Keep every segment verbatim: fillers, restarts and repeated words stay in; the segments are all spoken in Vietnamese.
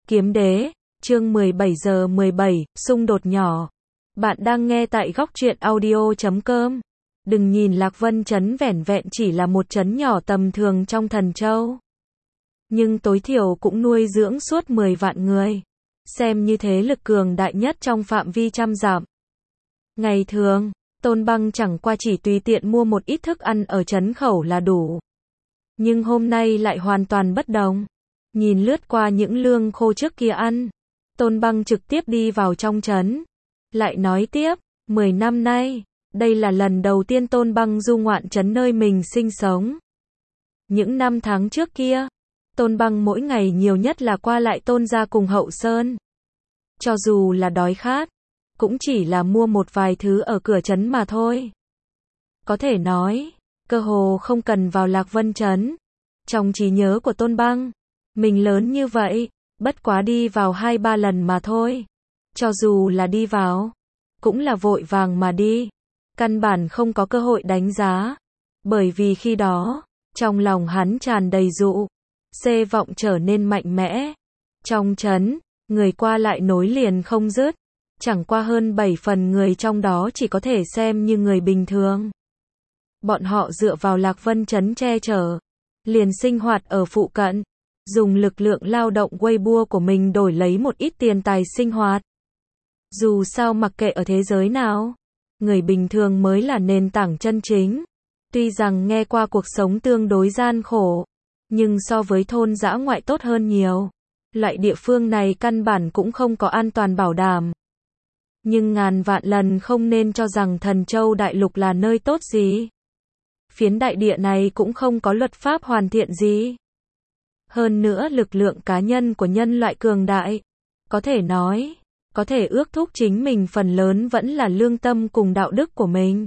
Kiếm đế, chương mười bảy giờ mười bảy, xung đột nhỏ. Bạn đang nghe tại góc truyện audio chấm com. Đừng nhìn Lạc Vân Trấn vẻn vẹn chỉ là một trấn nhỏ tầm thường trong Thần Châu. Nhưng tối thiểu cũng nuôi dưỡng suốt mười vạn người. Xem như thế lực cường đại nhất trong phạm vi trăm dặm. Ngày thường, Tôn Băng chẳng qua chỉ tùy tiện mua một ít thức ăn ở trấn khẩu là đủ. Nhưng hôm nay lại hoàn toàn bất đồng. Nhìn lướt qua những lương khô trước kia ăn, Tôn Băng trực tiếp đi vào trong trấn. Lại nói tiếp, mười năm nay, đây là lần đầu tiên Tôn Băng du ngoạn trấn nơi mình sinh sống. Những năm tháng trước kia, Tôn Băng mỗi ngày nhiều nhất là qua lại Tôn gia cùng Hậu Sơn. Cho dù là đói khát, cũng chỉ là mua một vài thứ ở cửa trấn mà thôi. Có thể nói, cơ hồ không cần vào Lạc Vân Trấn. Trong trí nhớ của Tôn Băng, mình lớn như vậy, bất quá đi vào hai ba lần mà thôi. Cho dù là đi vào, cũng là vội vàng mà đi. Căn bản không có cơ hội đánh giá. Bởi vì khi đó, trong lòng hắn tràn đầy dụ, xê vọng trở nên mạnh mẽ. Trong trấn, người qua lại nối liền không dứt. Chẳng qua hơn bảy phần người trong đó chỉ có thể xem như người bình thường. Bọn họ dựa vào Lạc Vân Trấn che chở, liền sinh hoạt ở phụ cận, dùng lực lượng lao động Weibo của mình đổi lấy một ít tiền tài sinh hoạt. Dù sao mặc kệ ở thế giới nào, người bình thường mới là nền tảng chân chính. Tuy rằng nghe qua cuộc sống tương đối gian khổ, nhưng so với thôn dã ngoại tốt hơn nhiều. Loại địa phương này căn bản cũng không có an toàn bảo đảm. Nhưng ngàn vạn lần không nên cho rằng Thần Châu Đại Lục là nơi tốt gì. Phiến đại địa này cũng không có luật pháp hoàn thiện gì. Hơn nữa lực lượng cá nhân của nhân loại cường đại, có thể nói, có thể ước thúc chính mình phần lớn vẫn là lương tâm cùng đạo đức của mình.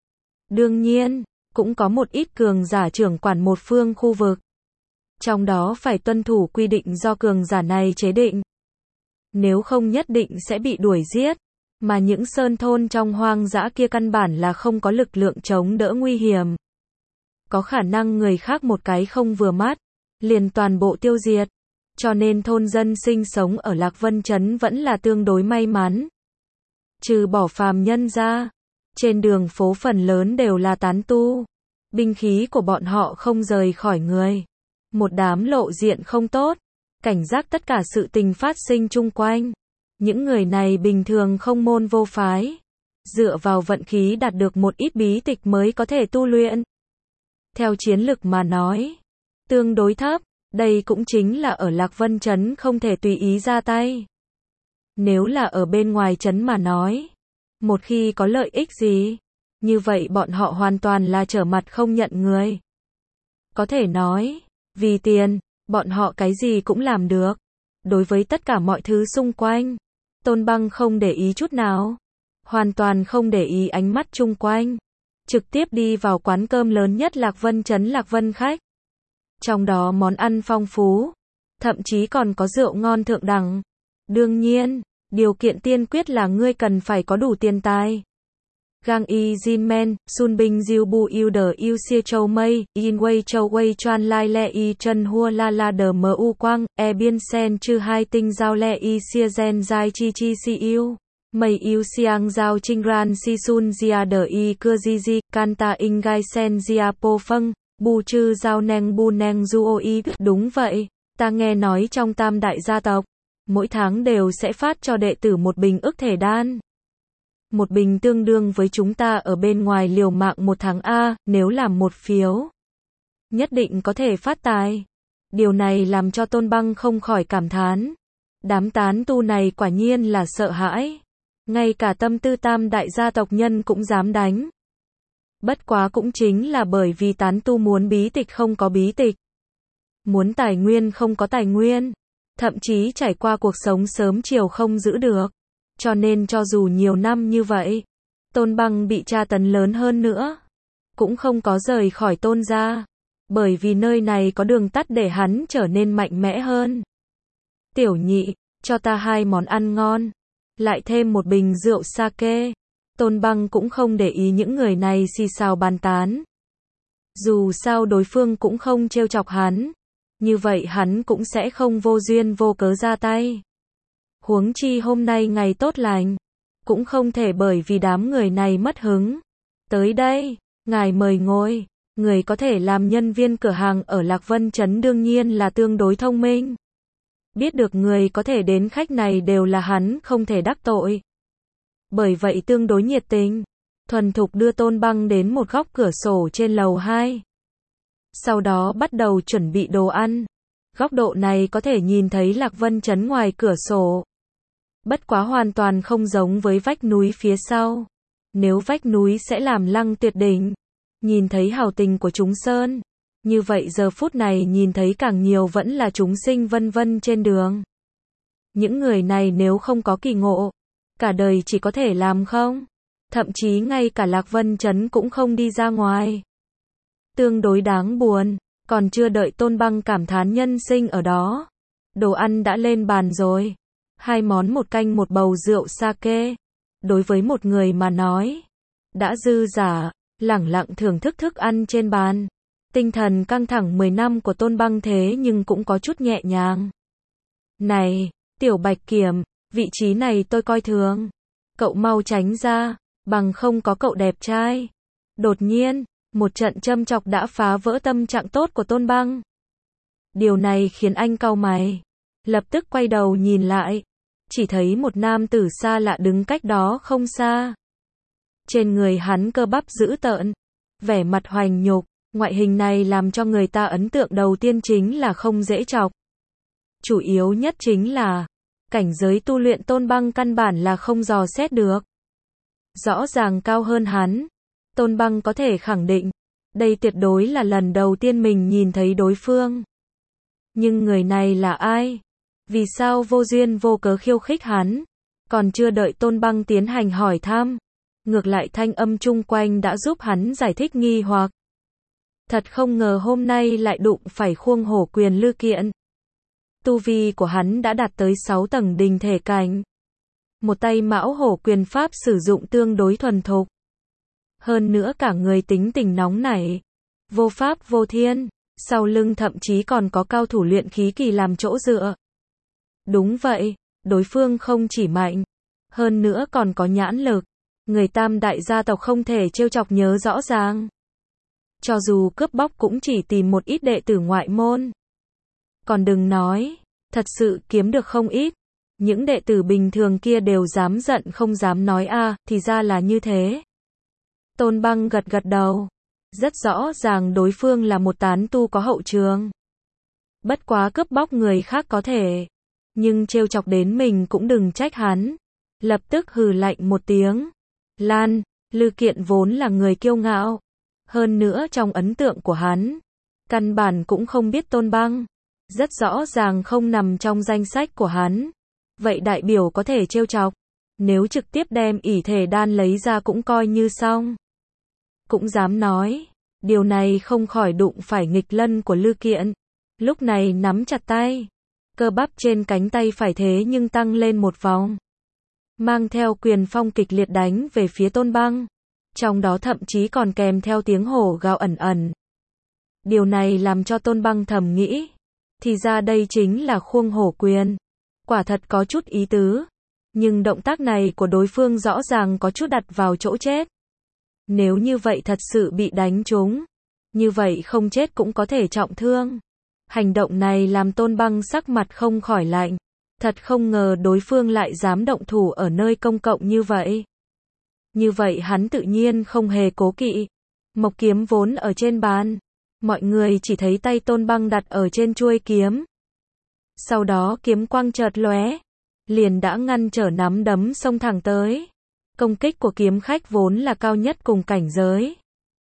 Đương nhiên, cũng có một ít cường giả trưởng quản một phương khu vực. Trong đó phải tuân thủ quy định do cường giả này chế định. Nếu không nhất định sẽ bị đuổi giết. Mà những sơn thôn trong hoang dã kia căn bản là không có lực lượng chống đỡ nguy hiểm. Có khả năng người khác một cái không vừa mắt, liền toàn bộ tiêu diệt. Cho nên thôn dân sinh sống ở Lạc Vân Trấn vẫn là tương đối may mắn. Trừ bỏ phàm nhân ra, trên đường phố phần lớn đều là tán tu. Binh khí của bọn họ không rời khỏi người. Một đám lộ diện không tốt, cảnh giác tất cả sự tình phát sinh chung quanh. Những người này bình thường không môn vô phái, dựa vào vận khí đạt được một ít bí tịch mới có thể tu luyện. Theo chiến lực mà nói, tương đối thấp, đây cũng chính là ở Lạc Vân Trấn không thể tùy ý ra tay. Nếu là ở bên ngoài trấn mà nói, một khi có lợi ích gì, như vậy bọn họ hoàn toàn là trở mặt không nhận người. Có thể nói, vì tiền, bọn họ cái gì cũng làm được. Đối với tất cả mọi thứ xung quanh, Tôn Băng không để ý chút nào, hoàn toàn không để ý ánh mắt chung quanh, trực tiếp đi vào quán cơm lớn nhất Lạc Vân Trấn Lạc Vân Khách. Trong đó món ăn phong phú, thậm chí còn có rượu ngon thượng đẳng. Đương nhiên, điều kiện tiên quyết là ngươi cần phải có đủ tiền tài. Gang y Jin Men, Sun Binh Diêu Bu Yêu Đờ Yêu Xia Châu Mây, In Wei Châu Wei Chuan Lai Le Y Trân Hua La La Đờ Mờ U Quang, E Biên Sen Chư Hai Tinh Giao Le Y Xia Gen Giai Chi Chi Si Yêu, Mây Yêu Siang Giao Trinh Ran Si Sun Zia Đờ Y Cưa Di Di, Canta In Gai Sen Zia Po Phâng, Bu Chư Giao Neng Bu Neng Duo Y. Đúng vậy, ta nghe nói trong tam đại gia tộc, mỗi tháng đều sẽ phát cho đệ tử một bình ức thể đan. Một bình tương đương với chúng ta ở bên ngoài liều mạng một tháng A, nếu làm một phiếu, nhất định có thể phát tài. Điều này làm cho Tôn Băng không khỏi cảm thán. Đám tán tu này quả nhiên là sợ hãi. Ngay cả tâm tư tam đại gia tộc nhân cũng dám đánh. Bất quá cũng chính là bởi vì tán tu muốn bí tịch không có bí tịch. Muốn tài nguyên không có tài nguyên. Thậm chí trải qua cuộc sống sớm chiều không giữ được. Cho nên cho dù nhiều năm như vậy, Tôn Băng bị tra tấn lớn hơn nữa, cũng không có rời khỏi Tôn gia, bởi vì nơi này có đường tắt để hắn trở nên mạnh mẽ hơn. Tiểu nhị, cho ta hai món ăn ngon, lại thêm một bình rượu sake. Tôn Băng cũng không để ý những người này xì xào bàn tán. Dù sao đối phương cũng không trêu chọc hắn, như vậy hắn cũng sẽ không vô duyên vô cớ ra tay. Huống chi hôm nay ngày tốt lành, cũng không thể bởi vì đám người này mất hứng. Tới đây, ngài mời ngồi, người có thể làm nhân viên cửa hàng ở Lạc Vân Trấn đương nhiên là tương đối thông minh. Biết được người có thể đến khách này đều là hắn không thể đắc tội. Bởi vậy tương đối nhiệt tình, thuần thục đưa Tôn Băng đến một góc cửa sổ trên lầu hai. Sau đó bắt đầu chuẩn bị đồ ăn. Góc độ này có thể nhìn thấy Lạc Vân Trấn ngoài cửa sổ. Bất quá hoàn toàn không giống với vách núi phía sau. Nếu vách núi sẽ làm Lăng Tuyệt đỉnh nhìn thấy hào tình của chúng sơn, như vậy giờ phút này nhìn thấy càng nhiều vẫn là chúng sinh vân vân trên đường. Những người này nếu không có kỳ ngộ, cả đời chỉ có thể làm không, thậm chí ngay cả Lạc Vân Trấn cũng không đi ra ngoài. Tương đối đáng buồn, còn chưa đợi Tôn Băng cảm thán nhân sinh ở đó. Đồ ăn đã lên bàn rồi. Hai món một canh một bầu rượu sake. Đối với một người mà nói, đã dư giả, lẳng lặng thưởng thức thức ăn trên bàn. Tinh thần căng thẳng mười năm của Tôn Băng thế nhưng cũng có chút nhẹ nhàng. Này, Tiểu Bạch Kiểm, vị trí này tôi coi thường. Cậu mau tránh ra, bằng không có cậu đẹp trai. Đột nhiên, một trận châm chọc đã phá vỡ tâm trạng tốt của Tôn Băng. Điều này khiến anh cau mày. Lập tức quay đầu nhìn lại. Chỉ thấy một nam tử xa lạ đứng cách đó không xa. Trên người hắn cơ bắp dữ tợn, vẻ mặt hoành nhục, ngoại hình này làm cho người ta ấn tượng đầu tiên chính là không dễ chọc. Chủ yếu nhất chính là, cảnh giới tu luyện Tôn Băng căn bản là không dò xét được. Rõ ràng cao hơn hắn, Tôn Băng có thể khẳng định, đây tuyệt đối là lần đầu tiên mình nhìn thấy đối phương. Nhưng người này là ai? Vì sao vô duyên vô cớ khiêu khích hắn? Còn chưa đợi Tôn Băng tiến hành hỏi thăm, ngược lại thanh âm chung quanh đã giúp hắn giải thích nghi hoặc. Thật không ngờ hôm nay lại đụng phải Khuông Hổ Quyền Lư Kiện. Tu vi của hắn đã đạt tới sáu tầng đình thể cảnh. Một tay Mão Hổ Quyền pháp sử dụng tương đối thuần thục. Hơn nữa cả người tính tình nóng nảy, vô pháp vô thiên, sau lưng thậm chí còn có cao thủ luyện khí kỳ làm chỗ dựa. Đúng vậy, đối phương không chỉ mạnh, hơn nữa còn có nhãn lực. Người Tam đại gia tộc không thể trêu chọc nhớ rõ ràng. Cho dù cướp bóc cũng chỉ tìm một ít đệ tử ngoại môn. Còn đừng nói, thật sự kiếm được không ít. Những đệ tử bình thường kia đều dám giận không dám nói a, à, thì ra là như thế. Tôn Băng gật gật đầu. Rất rõ ràng đối phương là một tán tu có hậu trường. Bất quá cướp bóc người khác có thể, nhưng trêu chọc đến mình cũng đừng trách hắn. Lập tức hừ lạnh một tiếng. Lan, Lư Kiện vốn là người kiêu ngạo. Hơn nữa trong ấn tượng của hắn, căn bản cũng không biết Tôn Băng. Rất rõ ràng không nằm trong danh sách của hắn. Vậy đại biểu có thể trêu chọc. Nếu trực tiếp đem ỷ thể đan lấy ra cũng coi như xong. Cũng dám nói, điều này không khỏi đụng phải nghịch lân của Lư Kiện. Lúc này nắm chặt tay, cơ bắp trên cánh tay phải thế nhưng tăng lên một vòng. Mang theo quyền phong kịch liệt đánh về phía Tôn Băng. Trong đó thậm chí còn kèm theo tiếng hổ gào ẩn ẩn. Điều này làm cho Tôn Băng thầm nghĩ. Thì ra đây chính là Khuông Hổ Quyền. Quả thật có chút ý tứ. Nhưng động tác này của đối phương rõ ràng có chút đặt vào chỗ chết. Nếu như vậy thật sự bị đánh trúng, như vậy không chết cũng có thể trọng thương. Hành động này làm Tôn Băng sắc mặt không khỏi lạnh. Thật không ngờ đối phương lại dám động thủ ở nơi công cộng như vậy. Như vậy hắn tự nhiên không hề cố kỵ. Mộc kiếm vốn ở trên bàn. Mọi người chỉ thấy tay Tôn Băng đặt ở trên chuôi kiếm. Sau đó kiếm quang chợt lóe, liền đã ngăn trở nắm đấm xông thẳng tới. Công kích của kiếm khách vốn là cao nhất cùng cảnh giới.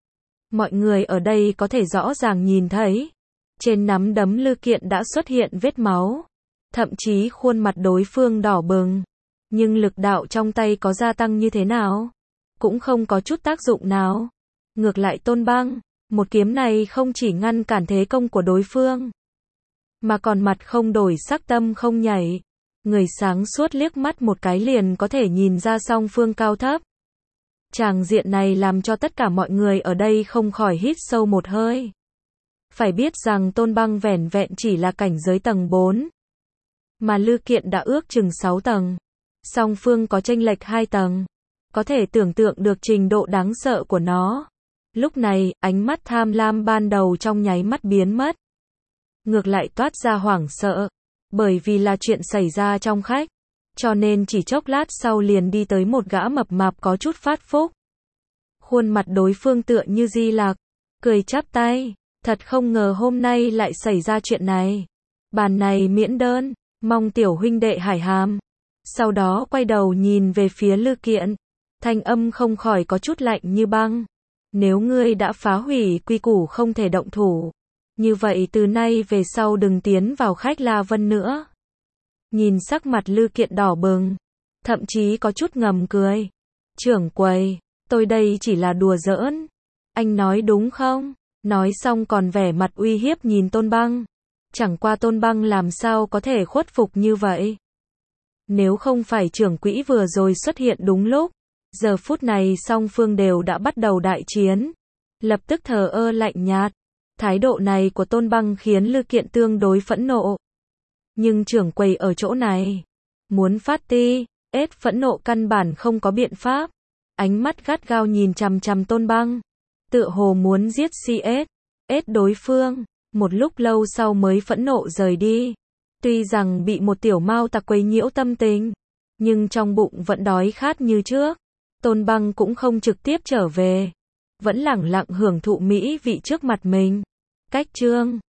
Mọi người ở đây có thể rõ ràng nhìn thấy, trên nắm đấm Lư Kiện đã xuất hiện vết máu. Thậm chí khuôn mặt đối phương đỏ bừng. Nhưng lực đạo trong tay có gia tăng như thế nào? Cũng không có chút tác dụng nào. Ngược lại Tôn Băng, một kiếm này không chỉ ngăn cản thế công của đối phương, mà còn mặt không đổi sắc tâm không nhảy. Người sáng suốt liếc mắt một cái liền có thể nhìn ra song phương cao thấp. Tràng diện này làm cho tất cả mọi người ở đây không khỏi hít sâu một hơi. Phải biết rằng Tôn Băng vẻn vẹn chỉ là cảnh giới tầng bốn, mà Lư Kiện đã ước chừng sáu tầng. Song phương có chênh lệch hai tầng. Có thể tưởng tượng được trình độ đáng sợ của nó. Lúc này, ánh mắt tham lam ban đầu trong nháy mắt biến mất. Ngược lại toát ra hoảng sợ. Bởi vì là chuyện xảy ra trong khách. Cho nên chỉ chốc lát sau liền đi tới một gã mập mạp có chút phát phúc. Khuôn mặt đối phương tựa như Di Lặc, cười chắp tay. Thật không ngờ hôm nay lại xảy ra chuyện này. Bàn này miễn đơn, mong tiểu huynh đệ hải hàm. Sau đó quay đầu nhìn về phía Lư Kiện. Thanh âm không khỏi có chút lạnh như băng. Nếu ngươi đã phá hủy quy củ không thể động thủ, như vậy từ nay về sau đừng tiến vào khách La Vân nữa. Nhìn sắc mặt Lư Kiện đỏ bừng, thậm chí có chút ngầm cười. Trưởng quầy, tôi đây chỉ là đùa giỡn. Anh nói đúng không? Nói xong còn vẻ mặt uy hiếp nhìn Tôn Băng. Chẳng qua Tôn Băng làm sao có thể khuất phục như vậy. Nếu không phải trưởng quỹ vừa rồi xuất hiện đúng lúc, giờ phút này song phương đều đã bắt đầu đại chiến. Lập tức thờ ơ lạnh nhạt. Thái độ này của Tôn Băng khiến Lư Kiện tương đối phẫn nộ. Nhưng trưởng quầy ở chỗ này, muốn phát ti, ết phẫn nộ căn bản không có biện pháp. Ánh mắt gắt gao nhìn chằm chằm Tôn Băng, tựa hồ muốn giết si ết, ết đối phương. Một lúc lâu sau mới phẫn nộ rời đi. Tuy rằng bị một tiểu mao tặc quấy nhiễu tâm tình, nhưng trong bụng vẫn đói khát như trước. Tôn Băng cũng không trực tiếp trở về, vẫn lẳng lặng hưởng thụ mỹ vị trước mặt mình. Cách chương